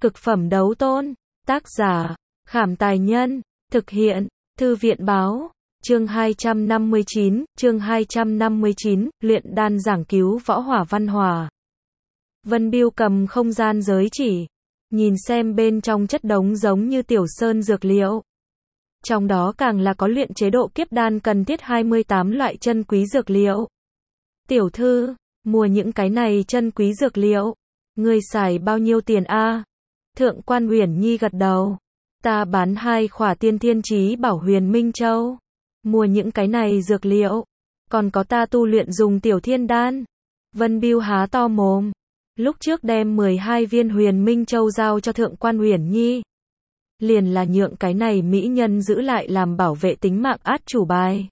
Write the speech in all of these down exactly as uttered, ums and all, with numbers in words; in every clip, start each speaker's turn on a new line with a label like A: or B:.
A: Cực phẩm đấu tôn. Tác giả, Khảm Tài Nhân. Thực hiện, Thư viện Báo. Chương hai trăm năm mươi chín, chương hai trăm năm mươi chín, luyện đan giảng cứu võ hỏa văn hòa. Vân Biêu cầm không gian giới chỉ, nhìn xem bên trong chất đống giống như tiểu sơn dược liệu. Trong đó càng là có luyện chế độ kiếp đan cần thiết hai mươi tám loại chân quý dược liệu. Tiểu thư, mua những cái này chân quý dược liệu, ngươi xài bao nhiêu tiền a? Thượng quan Uyển Nhi gật đầu. Ta bán hai khỏa tiên thiên chí bảo Huyền Minh Châu. Mua những cái này dược liệu, còn có ta tu luyện dùng tiểu thiên đan. Vân Biêu há to mồm. Lúc trước đem mười hai viên Huyền Minh Châu giao cho Thượng quan Uyển Nhi, liền là nhượng cái này mỹ nhân giữ lại làm bảo vệ tính mạng át chủ bài.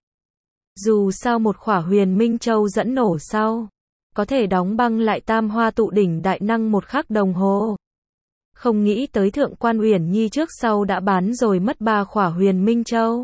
A: Dù sao một khỏa Huyền Minh Châu dẫn nổ sau, có thể đóng băng lại tam hoa tụ đỉnh đại năng một khắc đồng hồ. Không nghĩ tới Thượng quan Uyển Nhi trước sau đã bán rồi mất ba khỏa Huyền Minh Châu.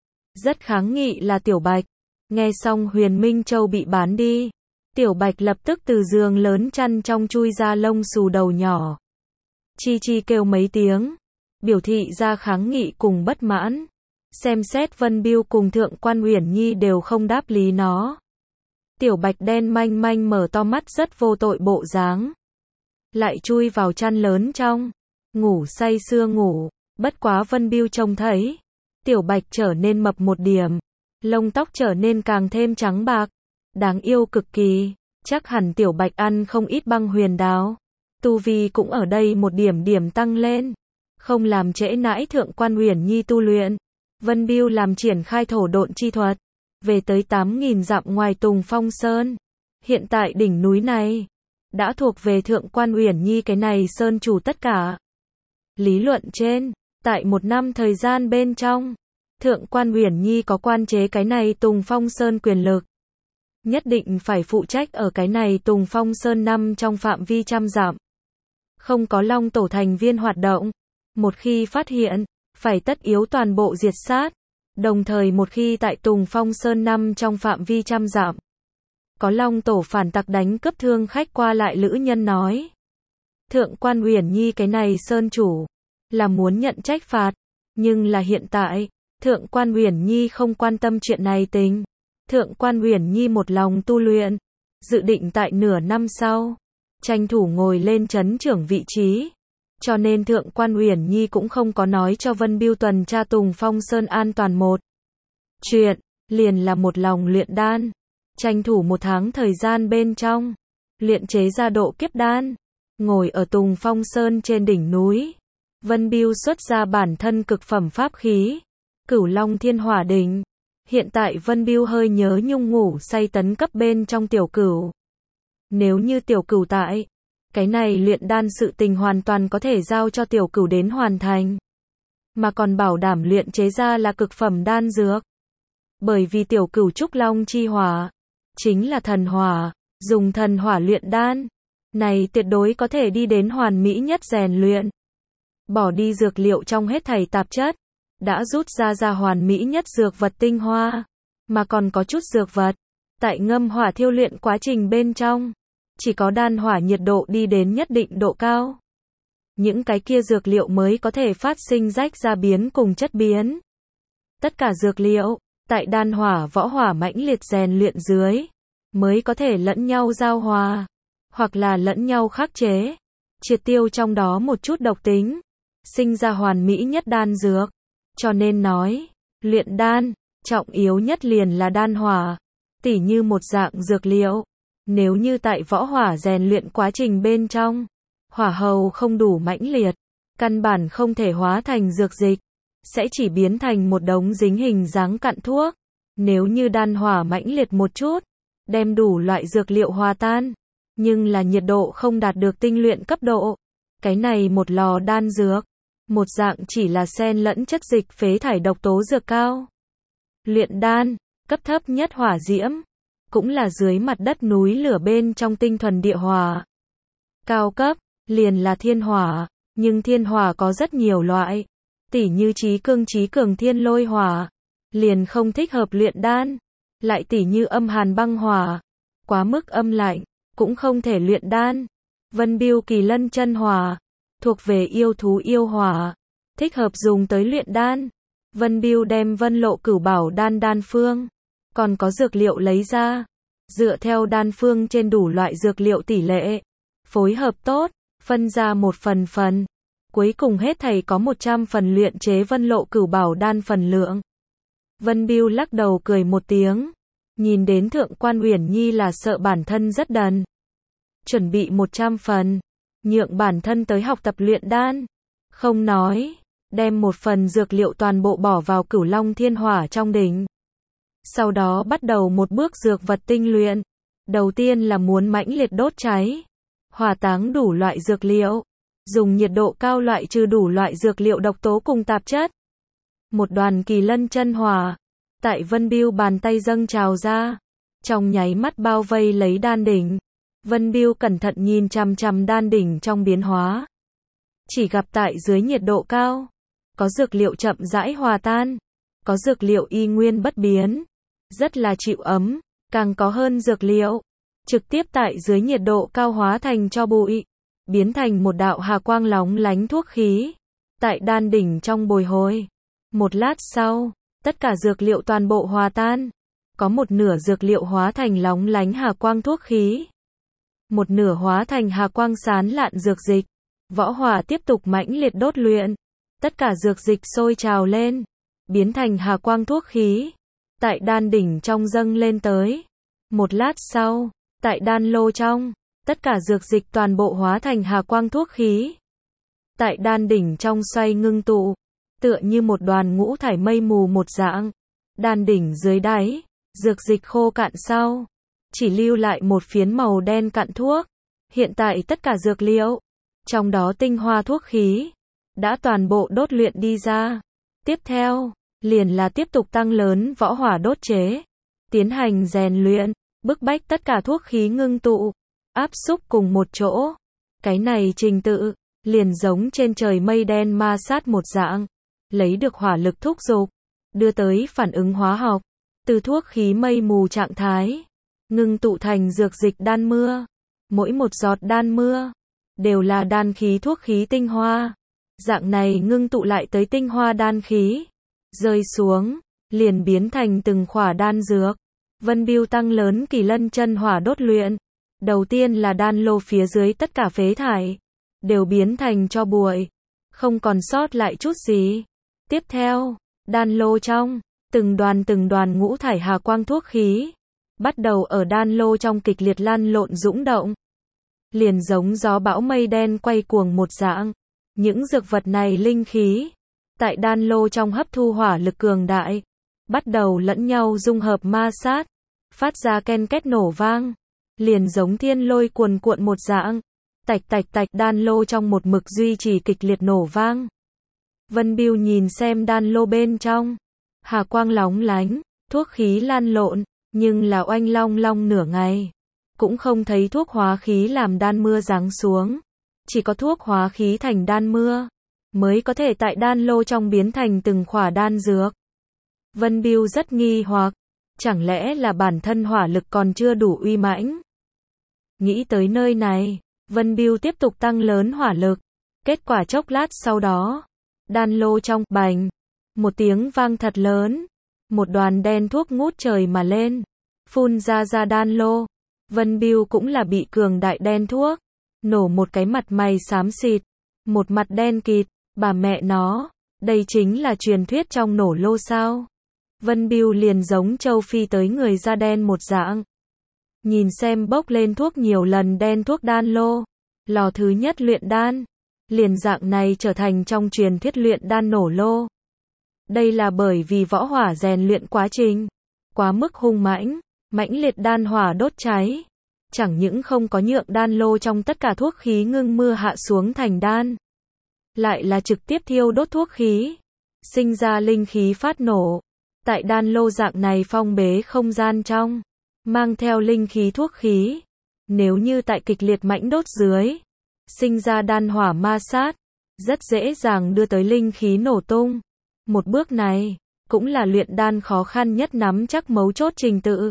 A: Rất kháng nghị là Tiểu Bạch. Nghe xong Huyền Minh Châu bị bán đi, Tiểu Bạch lập tức từ giường lớn chăn trong chui ra lông xù đầu nhỏ. Chi chi kêu mấy tiếng, biểu thị ra kháng nghị cùng bất mãn. Xem xét Vân Biêu cùng Thượng quan Uyển Nhi đều không đáp lý nó. Tiểu Bạch đen manh manh mở to mắt rất vô tội bộ dáng, lại chui vào chăn lớn trong, ngủ say sưa ngủ. Bất quá Vân Biêu trông thấy Tiểu Bạch trở nên mập một điểm, lông tóc trở nên càng thêm trắng bạc, đáng yêu cực kỳ. Chắc hẳn Tiểu Bạch ăn không ít băng huyền đáo, tu vi cũng ở đây một điểm điểm tăng lên. Không làm trễ nãi Thượng quan Uyển Nhi tu luyện, Vân Biêu làm triển khai thổ độn chi thuật, về tới tám nghìn dặm ngoài Tùng Phong Sơn. Hiện tại đỉnh núi này đã thuộc về Thượng quan Uyển Nhi cái này sơn chủ tất cả. Lý luận trên, tại một năm thời gian bên trong, Thượng quan Uyển Nhi có quan chế cái này Tùng Phong Sơn quyền lực. Nhất định phải phụ trách ở cái này Tùng Phong Sơn năm trong phạm vi trăm dặm. Không có Long Tổ thành viên hoạt động, một khi phát hiện, phải tất yếu toàn bộ diệt sát. Đồng thời một khi tại Tùng Phong Sơn năm trong phạm vi trăm dặm, có Long Tổ phản tặc đánh cướp thương khách qua lại lữ nhân nói, Thượng quan Uyển Nhi cái này sơn chủ là muốn nhận trách phạt. Nhưng là hiện tại, Thượng quan Uyển Nhi không quan tâm chuyện này tình. Thượng quan Uyển Nhi một lòng tu luyện, dự định tại nửa năm sau tranh thủ ngồi lên trấn trưởng vị trí. Cho nên Thượng quan Uyển Nhi cũng không có nói cho Vân Biêu tuần tra Tùng Phong Sơn an toàn một chuyện, liền là một lòng luyện đan, tranh thủ một tháng thời gian bên trong luyện chế ra độ kiếp đan. Ngồi ở Tùng Phong Sơn trên đỉnh núi, Vân Biêu xuất ra bản thân cực phẩm pháp khí, Cửu Long Thiên Hỏa Đỉnh. Hiện tại Vân Biêu hơi nhớ nhung ngủ say tấn cấp bên trong tiểu cửu. Nếu như tiểu cửu tại, cái này luyện đan sự tình hoàn toàn có thể giao cho tiểu cửu đến hoàn thành, mà còn bảo đảm luyện chế ra là cực phẩm đan dược. Bởi vì tiểu cửu trúc long chi hỏa chính là thần hỏa, dùng thần hỏa luyện đan, này tuyệt đối có thể đi đến hoàn mỹ nhất rèn luyện. Bỏ đi dược liệu trong hết thảy tạp chất, đã rút ra ra hoàn mỹ nhất dược vật tinh hoa, mà còn có chút dược vật tại ngâm hỏa thiêu luyện quá trình bên trong, chỉ có đan hỏa nhiệt độ đi đến nhất định độ cao, những cái kia dược liệu mới có thể phát sinh rách ra biến cùng chất biến. Tất cả dược liệu tại đan hỏa võ hỏa mãnh liệt rèn luyện dưới, mới có thể lẫn nhau giao hòa, hoặc là lẫn nhau khắc chế, triệt tiêu trong đó một chút độc tính, sinh ra hoàn mỹ nhất đan dược. Cho nên nói, luyện đan, trọng yếu nhất liền là đan hỏa, tỉ như một dạng dược liệu. Nếu như tại võ hỏa rèn luyện quá trình bên trong, hỏa hầu không đủ mãnh liệt, căn bản không thể hóa thành dược dịch, sẽ chỉ biến thành một đống dính hình dáng cặn thuốc. Nếu như đan hỏa mãnh liệt một chút, đem đủ loại dược liệu hòa tan, nhưng là nhiệt độ không đạt được tinh luyện cấp độ, cái này một lò đan dược, một dạng chỉ là xen lẫn chất dịch phế thải độc tố dược cao. Luyện đan, cấp thấp nhất hỏa diễm, cũng là dưới mặt đất núi lửa bên trong tinh thuần địa hỏa. Cao cấp, liền là thiên hỏa, nhưng thiên hỏa có rất nhiều loại, tỉ như chí cương chí cường thiên lôi hỏa, liền không thích hợp luyện đan. Lại tỉ như âm hàn băng hỏa, quá mức âm lạnh, cũng không thể luyện đan. Vân Biêu kỳ lân chân hỏa, thuộc về yêu thú yêu hỏa, thích hợp dùng tới luyện đan. Vân Bưu đem Vân Lộ Cửu Bảo đan đan phương, còn có dược liệu lấy ra, dựa theo đan phương trên đủ loại dược liệu tỷ lệ, phối hợp tốt, phân ra một phần phần. Cuối cùng hết thảy có một trăm phần luyện chế Vân Lộ Cửu Bảo đan phần lượng. Vân Bưu lắc đầu cười một tiếng, nhìn đến Thượng quan Uyển Nhi là sợ bản thân rất đần. Chuẩn bị một trăm phần, nhượng bản thân tới học tập luyện đan. Không nói, đem một phần dược liệu toàn bộ bỏ vào Cửu Long Thiên Hỏa trong đỉnh. Sau đó bắt đầu một bước dược vật tinh luyện. Đầu tiên là muốn mãnh liệt đốt cháy, hỏa táng đủ loại dược liệu, dùng nhiệt độ cao loại trừ đủ loại dược liệu độc tố cùng tạp chất. Một đoàn kỳ lân chân hỏa, tại Vân Bưu bàn tay dâng trào ra, trong nháy mắt bao vây lấy đan đỉnh. Vân Bưu cẩn thận nhìn chằm chằm đan đỉnh trong biến hóa. Chỉ gặp tại dưới nhiệt độ cao, có dược liệu chậm rãi hòa tan, có dược liệu y nguyên bất biến, rất là chịu ấm, càng có hơn dược liệu trực tiếp tại dưới nhiệt độ cao hóa thành tro bụi, biến thành một đạo hà quang lóng lánh thuốc khí, tại đan đỉnh trong bồi hồi. Một lát sau, tất cả dược liệu toàn bộ hòa tan, có một nửa dược liệu hóa thành lóng lánh hà quang thuốc khí, một nửa hóa thành hà quang sán lạn dược dịch. Võ hỏa tiếp tục mãnh liệt đốt luyện, tất cả dược dịch sôi trào lên, biến thành hà quang thuốc khí, tại đan đỉnh trong dâng lên tới. Một lát sau, tại đan lô trong, tất cả dược dịch toàn bộ hóa thành hà quang thuốc khí, tại đan đỉnh trong xoay ngưng tụ, tựa như một đoàn ngũ thải mây mù một dạng. Đan đỉnh dưới đáy, dược dịch khô cạn sau, chỉ lưu lại một phiến màu đen cặn thuốc. Hiện tại tất cả dược liệu, trong đó tinh hoa thuốc khí, đã toàn bộ đốt luyện đi ra. Tiếp theo, liền là tiếp tục tăng lớn võ hỏa đốt chế, tiến hành rèn luyện, bức bách tất cả thuốc khí ngưng tụ, áp xúc cùng một chỗ. Cái này trình tự, liền giống trên trời mây đen ma sát một dạng, lấy được hỏa lực thúc giục, đưa tới phản ứng hóa học, từ thuốc khí mây mù trạng thái, ngưng tụ thành dược dịch đan mưa. Mỗi một giọt đan mưa, đều là đan khí thuốc khí tinh hoa. Dạng này ngưng tụ lại tới tinh hoa đan khí, rơi xuống, liền biến thành từng khỏa đan dược. Vân Bưu tăng lớn kỳ lân chân hỏa đốt luyện. Đầu tiên là đan lô phía dưới tất cả phế thải, đều biến thành tro bụi, không còn sót lại chút gì. Tiếp theo, đan lô trong, từng đoàn từng đoàn ngũ thải hà quang thuốc khí, bắt đầu ở đan lô trong kịch liệt lan lộn dũng động. Liền giống gió bão mây đen quay cuồng một dạng. Những dược vật này linh khí, tại đan lô trong hấp thu hỏa lực cường đại, bắt đầu lẫn nhau dung hợp ma sát, phát ra ken két nổ vang, liền giống thiên lôi cuồn cuộn một dạng, tạch tạch tạch đan lô trong một mực duy trì kịch liệt nổ vang. Vân Bưu nhìn xem đan lô bên trong, hà quang lóng lánh, thuốc khí lan lộn, nhưng là oanh long long nửa ngày, cũng không thấy thuốc hóa khí làm đan mưa giáng xuống. Chỉ có thuốc hóa khí thành đan mưa, mới có thể tại đan lô trong biến thành từng khỏa đan dược. Vân Bưu rất nghi hoặc, chẳng lẽ là bản thân hỏa lực còn chưa đủ uy mãnh? Nghĩ tới nơi này, Vân Bưu tiếp tục tăng lớn hỏa lực. Kết quả chốc lát sau đó, đan lô trong, bành, một tiếng vang thật lớn, một đoàn đen thuốc ngút trời mà lên, phun ra ra đan lô. Vân Bưu cũng là bị cường đại đen thuốc nổ một cái mặt mày xám xịt, một mặt đen kịt. Bà mẹ nó, đây chính là truyền thuyết trong nổ lô sao? Vân Bưu liền giống châu Phi tới người da đen một dạng. Nhìn xem bốc lên thuốc nhiều lần đen thuốc đan lô, lò thứ nhất luyện đan, liền dạng này trở thành trong truyền thuyết luyện đan nổ lô. Đây là bởi vì võ hỏa rèn luyện quá trình quá mức hung mãnh, mãnh liệt đan hỏa đốt cháy, chẳng những không có nhượng đan lô trong tất cả thuốc khí ngưng mưa hạ xuống thành đan, lại là trực tiếp thiêu đốt thuốc khí, sinh ra linh khí phát nổ. Tại đan lô dạng này phong bế không gian trong, mang theo linh khí thuốc khí, nếu như tại kịch liệt mãnh đốt dưới, sinh ra đan hỏa ma sát, rất dễ dàng đưa tới linh khí nổ tung. Một bước này, cũng là luyện đan khó khăn nhất nắm chắc mấu chốt trình tự.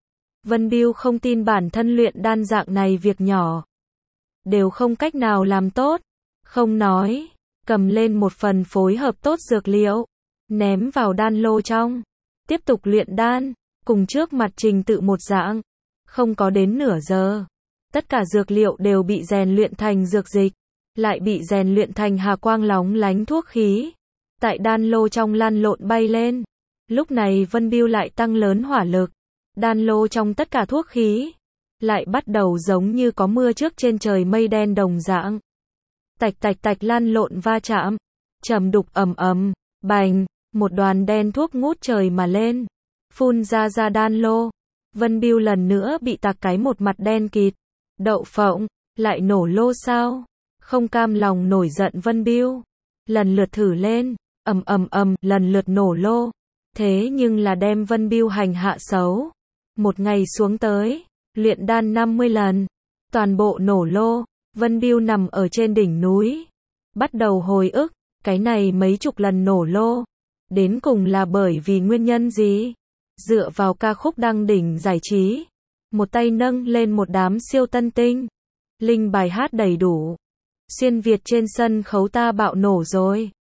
A: Vân Bưu không tin bản thân luyện đan dạng này việc nhỏ đều không cách nào làm tốt, Không nói, cầm lên một phần phối hợp tốt dược liệu, ném vào đan lô trong. Tiếp tục luyện đan, cùng trước mặt trình tự một dạng. Không có đến nửa giờ. Tất cả dược liệu đều bị rèn luyện thành dược dịch, lại bị rèn luyện thành hà quang lóng lánh thuốc khí. Tại đan lô trong lăn lộn bay lên. Lúc này Vân Bưu lại tăng lớn hỏa lực. Đan lô trong tất cả thuốc khí lại bắt đầu giống như có mưa trước trên trời mây đen đồng dạng. Tạch tạch tạch lăn lộn va chạm, trầm đục ầm ầm, bành, một đoàn đen thuốc ngút trời mà lên, phun ra ra đan lô. Vân Bưu lần nữa bị tạc cái một mặt đen kịt. Đậu phộng, lại nổ lô sao? Không cam lòng nổi giận Vân Bưu, lần lượt thử lên, ầm ầm ầm, lần lượt nổ lô. Thế nhưng là đem Vân Bưu hành hạ xấu. Một ngày xuống tới, luyện đan năm mươi lần, toàn bộ nổ lô. Vân Bưu nằm ở trên đỉnh núi, bắt đầu hồi ức, cái này mấy chục lần nổ lô, đến cùng là bởi vì nguyên nhân gì? Dựa vào ca khúc đăng đỉnh giải trí, một tay nâng lên một đám siêu tân tinh, linh bài hát đầy đủ, xuyên Việt trên sân khấu ta bạo nổ rồi.